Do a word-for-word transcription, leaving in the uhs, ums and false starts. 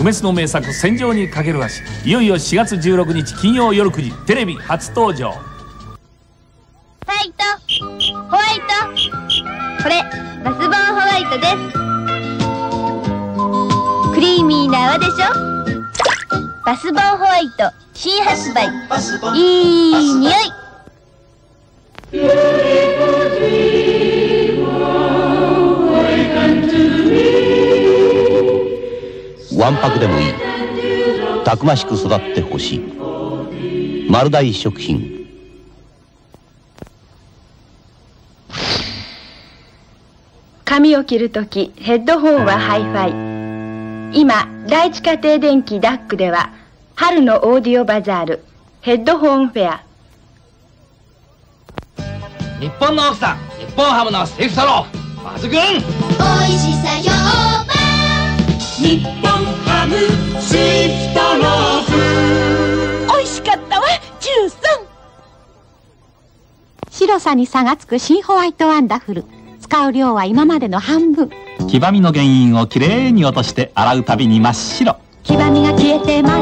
滅の名作戦場にかける橋、いよいよしがつじゅうろくにち金曜夜くじテレビ初登場。 ホワイトホワイト、これバスボンホワイトです。クリーミーな泡でしょ。バスボンホワイト新発売、いい匂い。 わんぱくでもいい、たくましく育ってほしい。丸大食品。 髪を切るときヘッドホンはハイファイ。今第一家庭電機ダックでは春のオーディオバザールヘッドホンフェア。 日本の奥さん、日本ハムのステーキ太郎抜群。 おいしさ評判、 日本ハムスイートローフ。 おいしかったわ、じゅうさん。 白さに差がつく新ホワイトワンダフル。使う量は今までの半分。 黄ばみの原因をきれいに落として洗うたびに真っ白。 黄ばみが消えてま